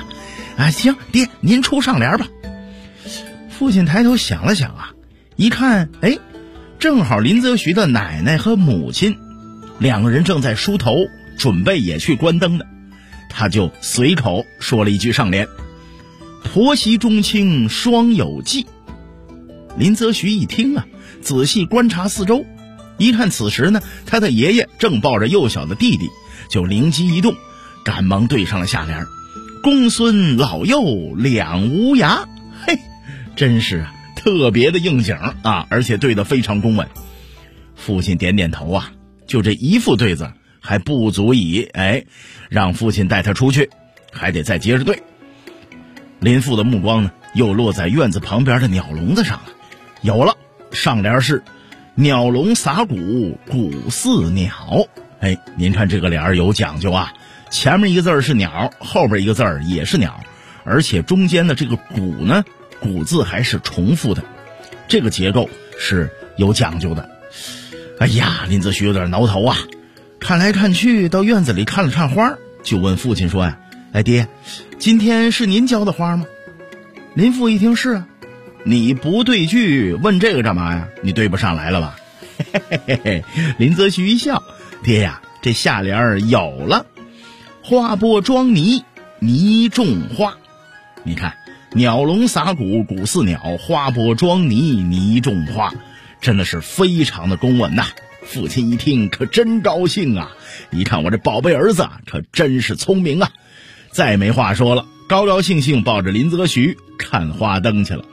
行，爹您出上联吧。父亲抬头想了想啊，一看，正好林则徐的奶奶和母亲两个人正在梳头，准备也去关灯的，他就随口说了一句上联：婆媳中亲双有忌。林则徐一听啊，仔细观察四周，一看此时呢，他的爷爷正抱着幼小的弟弟，就灵机一动，赶忙对上了下联：公孙老幼两无涯。嘿，真是啊，特别的应景啊，而且对得非常公稳。父亲点点头啊，就这一副对子还不足以让父亲带他出去，还得再接着对。林父的目光呢，又落在院子旁边的鸟笼子上了。有了，上联是鸟笼撒谷，谷似鸟。您看这个联有讲究啊，前面一个字是鸟，后边一个字也是鸟，而且中间的这个谷呢，谷字还是重复的，这个结构是有讲究的。林则徐有点挠头啊，看来看去到院子里看了看花，就问父亲说呀：爹，今天是您浇的花吗？林父一听是啊。你不对句问这个干嘛呀？你对不上来了吧？林则徐一笑：爹呀，这下联有了，花播装泥，泥种花。你看，鸟笼撒谷，谷似鸟，花播装泥，泥种花，真的是非常的公稳呐。父亲一听可真高兴啊，一看我这宝贝儿子可真是聪明啊，再没话说了，高高兴兴抱着林则徐看花灯去了。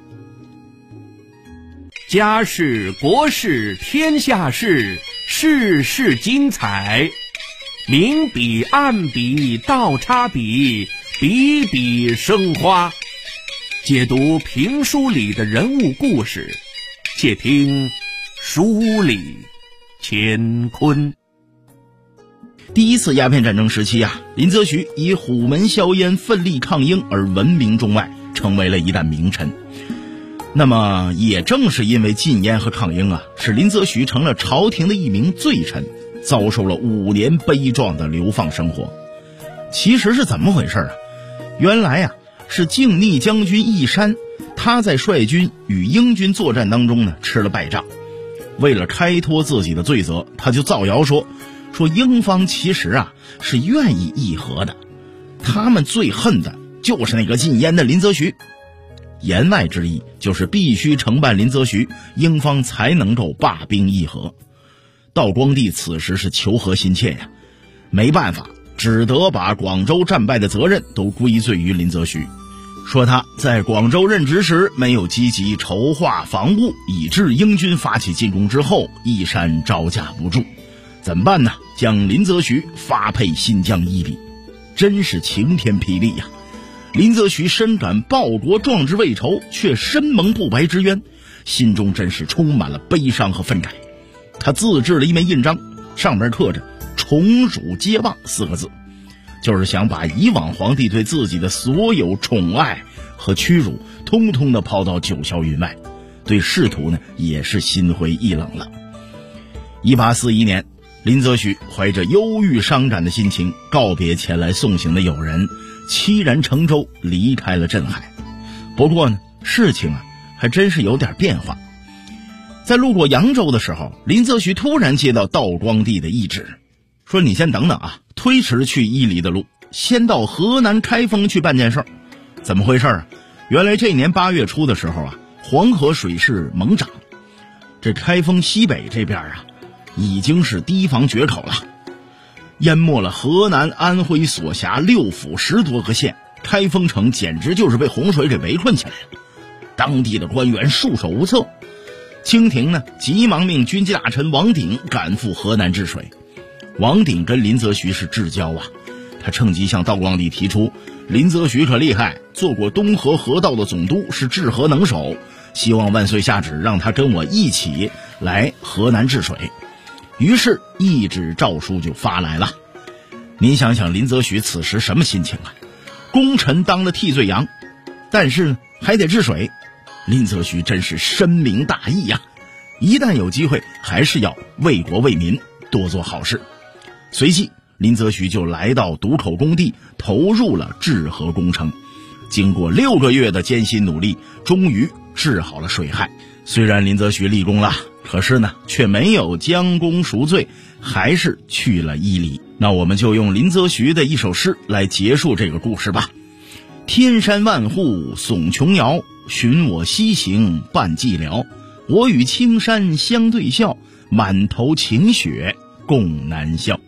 家事国事天下事，事事精彩，明笔暗笔倒插笔，笔笔生花。解读评书里的人物故事，且听书里乾坤。 第一次鸦片战争时期啊，林则徐以虎门销烟奋力抗英而闻名中外，成为了一代名臣。那么也正是因为禁烟和抗英啊，使林则徐成了朝廷的一名罪臣，遭受了5年悲壮的流放生活。其实是怎么回事啊？原来啊，是靖逆将军义山，他在率军与英军作战当中呢吃了败仗，为了开脱自己的罪责，他就造谣说英方其实啊是愿意议和的，他们最恨的就是那个禁烟的林则徐。言外之意就是必须承办林则徐，英方才能够罢兵议和。道光帝此时是求和心切呀，没办法，只得把广州战败的责任都归罪于林则徐，说他在广州任职时没有积极筹划防务，以致英军发起进攻之后，义山招架不住。怎么办呢？将林则徐发配新疆伊犁，真是晴天霹雳呀！林则徐深感报国壮志未酬，却身蒙不白之冤，心中真是充满了悲伤和愤慨。他自制了一枚印章，上面刻着宠辱皆忘4个字，就是想把以往皇帝对自己的所有宠爱和屈辱通通的抛到九霄云外，对仕途呢也是心灰意冷了。1841年，林则徐怀着忧郁伤感的心情告别前来送行的友人，凄然乘舟离开了镇海。不过呢，事情啊还真是有点变化。在路过扬州的时候，林则徐突然接到道光帝的懿旨，说你先等等啊，推迟去伊犁的路，先到河南开封去办件事。怎么回事啊？原来这年8月初的时候啊，黄河水势猛涨，这开封西北这边啊已经是堤防决口了，淹没了河南、安徽所辖6府10多个县，开封城简直就是被洪水给围困起来了。当地的官员束手无策，清廷呢急忙命军机大臣王鼎赶赴河南治水。王鼎跟林则徐是至交啊，他趁机向道光帝提出，林则徐可厉害，做过东河河道的总督，是治河能手，希望万岁下旨让他跟我一起来河南治水。于是懿旨诏书就发来了。您想想林则徐此时什么心情啊？功臣当了替罪羊，但是呢还得治水，林则徐真是深明大义呀，一旦有机会还是要为国为民，多做好事。随即林则徐就来到渡口工地，投入了治河工程。 经过6个月的艰辛努力，终于治好了水害。虽然林则徐立功了，可是呢却没有将功赎罪，还是去了伊犁。那我们就用林则徐的一首诗来结束这个故事吧。天山万户耸琼瑶，寻我西行伴寂寥。我与青山相对笑，满头晴雪共南笑。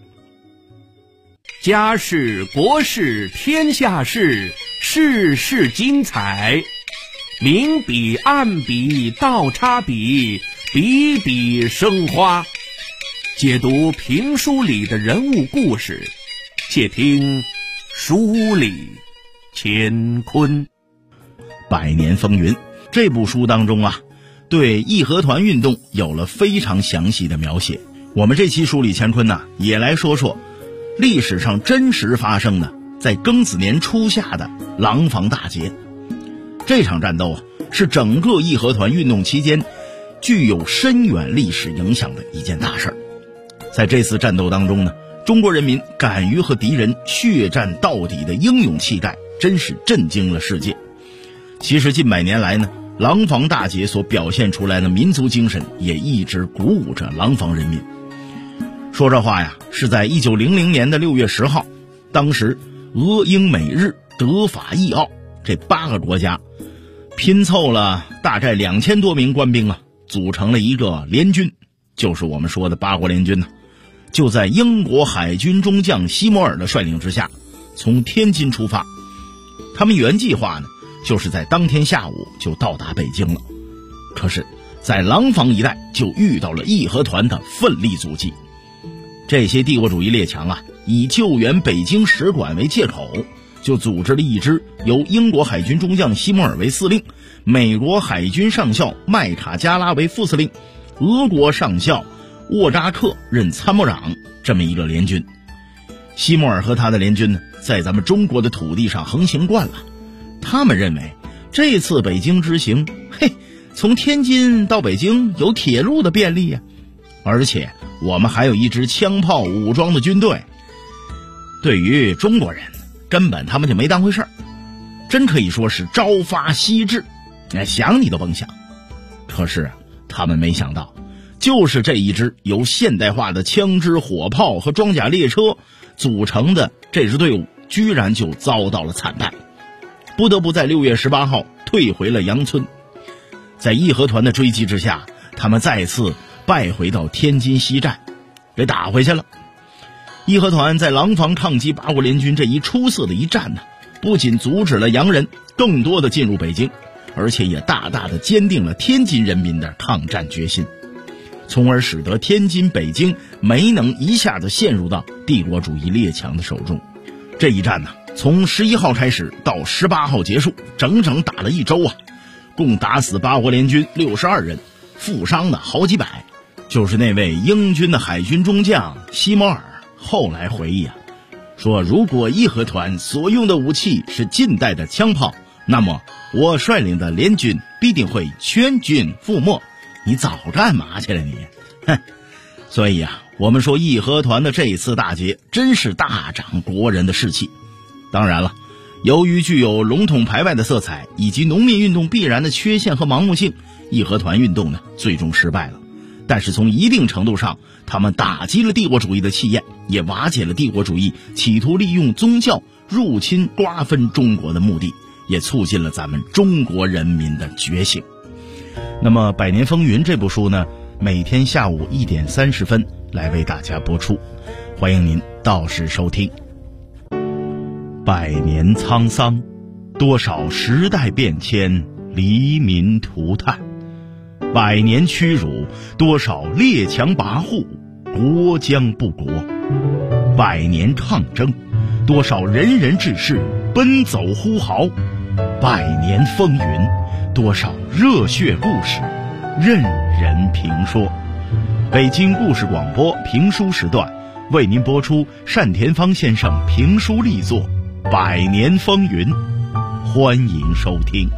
家事国事天下事，事事精彩。明笔暗笔倒插笔，笔笔生花。解读评书里的人物故事，且听书里乾坤。 百年风云这部书当中啊，对义和团运动有了非常详细的描写。我们这期书里乾坤呢，也来说说历史上真实发生的在庚子年初夏的廊坊大捷。这场战斗啊，是整个义和团运动期间具有深远历史影响的一件大事。在这次战斗当中呢，中国人民敢于和敌人血战到底的英勇气概，真是震惊了世界。其实近百年来呢，廊坊大捷所表现出来的民族精神也一直鼓舞着廊坊人民。说这话呀，是在1900年的6月10号，当时俄英美日德法意奥这8个国家拼凑了大概2000多名官兵啊，组成了一个联军，就是我们说的八国联军呢。就在英国海军中将西摩尔的率领之下，从天津出发。他们原计划呢，就是在当天下午就到达北京了。可是在廊坊一带就遇到了义和团的奋力阻击。这些帝国主义列强啊，以救援北京使馆为借口，就组织了一支由英国海军中将西摩尔为司令，美国海军上校麦卡加拉为副司令，俄国上校沃扎克任参谋长，这么一个联军。西摩尔和他的联军呢，在咱们中国的土地上横行惯了，他们认为这次北京之行，从天津到北京有铁路的便利啊，而且我们还有一支枪炮武装的军队。对于中国人，根本他们就没当回事儿，真可以说是朝发夕至，想你都甭想。可是啊，他们没想到，就是这一支由现代化的枪支火炮和装甲列车组成的这支队伍，居然就遭到了惨败，不得不在6月18号退回了杨村。在义和团的追击之下，他们再次败回到天津西站，给打回去了。义和团在廊坊抗击八国联军这一出色的一战呢，不仅阻止了洋人更多的进入北京，而且也大大的坚定了天津人民的抗战决心，从而使得天津、北京没能一下子陷入到帝国主义列强的手中。这一战呢，从11号开始到18号结束，整整打了1周啊，共打死八国联军62人，负伤的好几百。就是那位英军的海军中将西摩尔后来回忆啊，说如果义和团所用的武器是近代的枪炮，那么我率领的联军必定会全军覆没。你早干嘛去了你？所以啊，我们说义和团的这一次大捷真是大长国人的士气。当然了，由于具有笼统排外的色彩以及农民运动必然的缺陷和盲目性，义和团运动呢最终失败了。但是从一定程度上，他们打击了帝国主义的气焰，也瓦解了帝国主义企图利用宗教入侵瓜分中国的目的，也促进了咱们中国人民的觉醒。那么《百年风云》这部书呢，每天下午1点30分来为大家播出，欢迎您到时收听。百年沧桑，多少时代变迁，黎民涂炭；百年屈辱，多少列强跋扈，国将不国；百年抗争，多少仁人志士奔走呼号；百年风云，多少热血故事任人评说。北京故事广播评书时段为您播出单田芳先生评书力作《百年风云》，欢迎收听。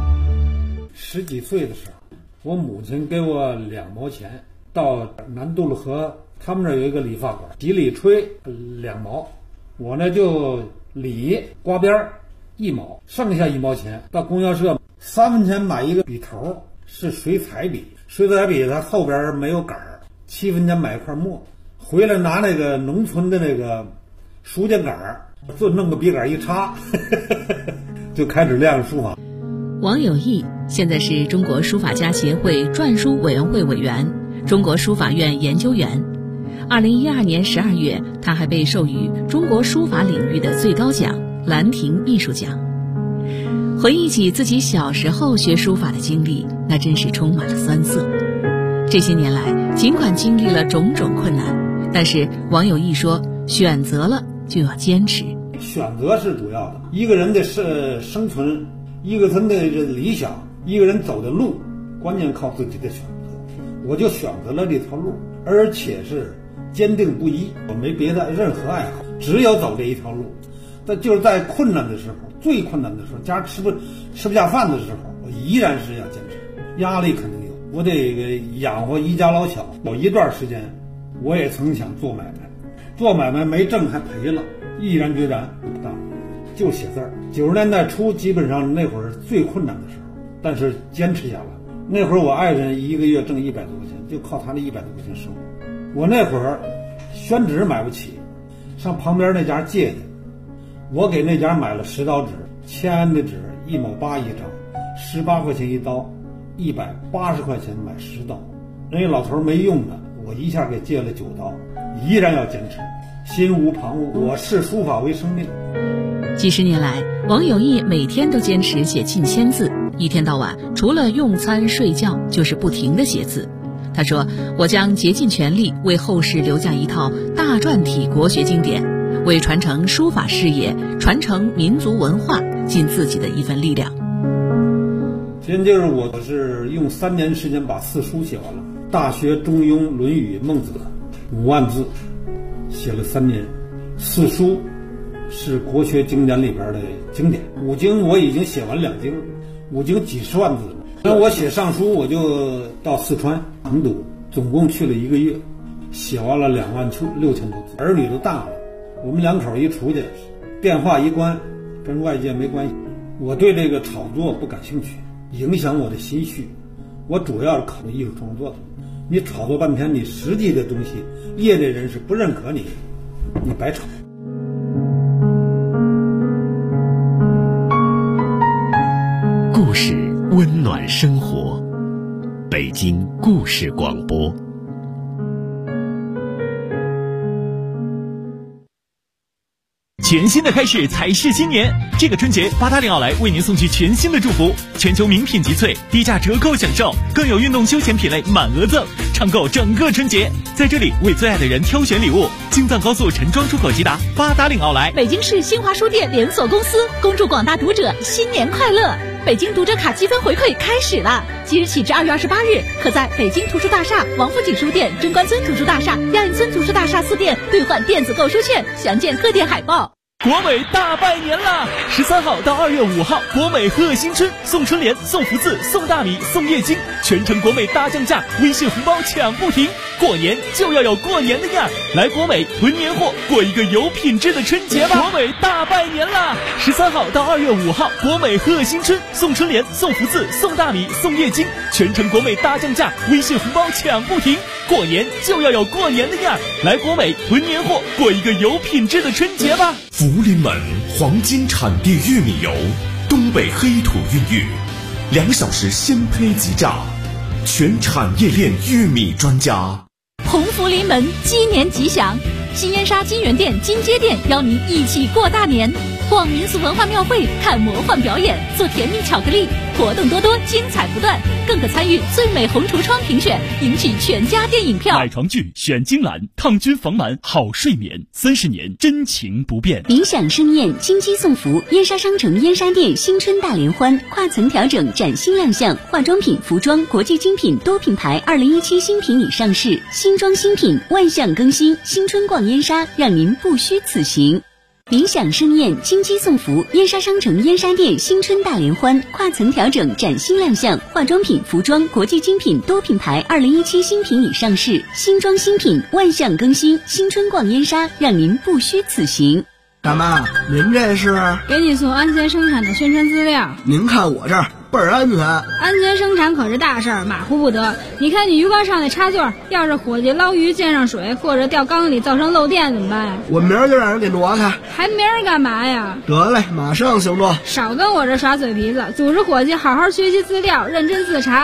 10几岁的时候，我母亲给我2毛钱，到南渡了河，他们那儿有一个理发馆，洗理吹2毛，我呢就理刮边儿， 1毛，剩下1毛钱到供销社3分钱买一个笔头，是水彩笔，水彩笔它后边没有杆儿，7分钱买一块墨，回来拿那个农村的那个书架杆儿，就弄个笔杆一插就开始练书法。 王有义现在是中国书法家协会篆书委员会委员、中国书法院研究员。2012年12月，他还被授予中国书法领域的最高奖兰亭艺术奖。回忆起自己小时候学书法的经历，那真是充满了酸涩。这些年来，尽管经历了种种困难，但是王有义说，选择了就要坚持。 选择是主要的，一个人的生存，一个人的理想，一个人走的路，关键靠自己的选择。我就选择了这条路，而且是坚定不移，我没别的任何爱好，只有走这一条路。但就是在困难的时候，最困难的时候，家吃不下饭的时候，我依然是要坚持。压力肯定有，我得养活一家老小。有一段时间，我也曾想做买卖，做买卖没挣还赔了，毅然决然不当，就写字儿。90年代初，基本上那会儿最困难的时候，但是坚持下来。那会儿我爱人一个月挣100多块钱，就靠他那100多块钱生活。我那会儿宣纸买不起，上旁边那家借去。我给那家买了10刀纸，签安的纸1毛8一张，18块钱一刀，180块钱买10刀。人家老头没用的，我一下给借了9刀，依然要坚持，心无旁骛。我视书法为生命。 几十年来，王有义每天都坚持写近1000字，一天到晚除了用餐睡觉就是不停地写字。他说，我将竭尽全力为后世留下一套大篆体国学经典，为传承书法事业、传承民族文化尽自己的一份力量。 今天就是我是用3年时间把4书写完了，《大学》《中庸》《论语》《孟子》5万字，写了3年。4书是国学经典里边的经典，5经我已经写完2经，5经几十万字了。那我写上书，我就到四川成都，总共去了1个月，写完了26000多字。儿女都大了，我们2口一出去，电话一关，跟外界没关系。我对这个炒作不感兴趣，影响我的心绪。我主要是考虑艺术创作的。你炒作半天，你实际的东西，业内人士不认可你，你白炒。 故事温暖生活，北京故事广播。全新的开始才是新年，这个春节880奥莱为您送去全新的祝福，全球名品集萃，低价折扣享受，更有运动休闲品类满额赠，畅购整个春节。在这里为最爱的人挑选礼物，京藏高速陈庄出口直达880奥莱。 北京市新华书店连锁公司恭祝广大读者新年快乐！北京读者卡积分回馈开始了，即日起至2月28日，可在北京图书大厦、王府井书店、中关村图书大厦、亚运村图书大厦4店兑换电子购书券，详见各店海报。 国美大拜年啦！13号到2月5号，国美贺新春，送春联、送福字、送大米、送液晶，全程国美大降价，微信红包抢不停。过年就要有过年的样儿，来国美囤年货，过一个有品质的春节吧！国美大拜年啦！13号到2月5号，国美贺新春，送春联、送福字、送大米、送液晶，全程国美大降价，微信红包抢不停。过年就要有过年的样儿，来国美囤年货，过一个有品质的春节吧！ 福临门黄金产地玉米油，东北黑土孕育，2小时鲜胚即榨，全产业链玉米专家。 鸿福临门，鸡年吉祥！新燕莎金源店、金街店邀您一起过大年，逛民俗文化庙会，看魔幻表演，做甜蜜巧克力，活动多多，精彩不断，更可参与最美红橱窗评选，赢取全家电影票。 买床具选金兰，抗菌防螨好睡眠，30年真情不变。 理想盛宴，金鸡送福，燕莎商城燕莎店新春大联欢，跨层调整崭新亮相，化妆品、服装、国际精品多品牌2017新品已上市，新装新品万象更新，新春逛燕莎，让您不虚此行。理想盛宴，金鸡送福，燕莎商城燕莎店新春大联欢，跨层调整崭新亮相，化妆品、服装、国际精品多品牌2017新品已上市，新装新品万象更新，新春逛燕莎，让您不虚此行。 大妈，您这是？ 给你送安全生产的宣传资料。 您看我这儿倍儿安全。 安全生产可是大事儿，马虎不得。你看你鱼缸上的插座，要是伙计捞鱼溅上水，或者掉缸里造成漏电怎么办呀？ 我明儿就让人给挪开。 还明儿干嘛呀？ 得嘞，马上行动。 少跟我这耍嘴皮子，组织伙计好好学习资料，认真自查。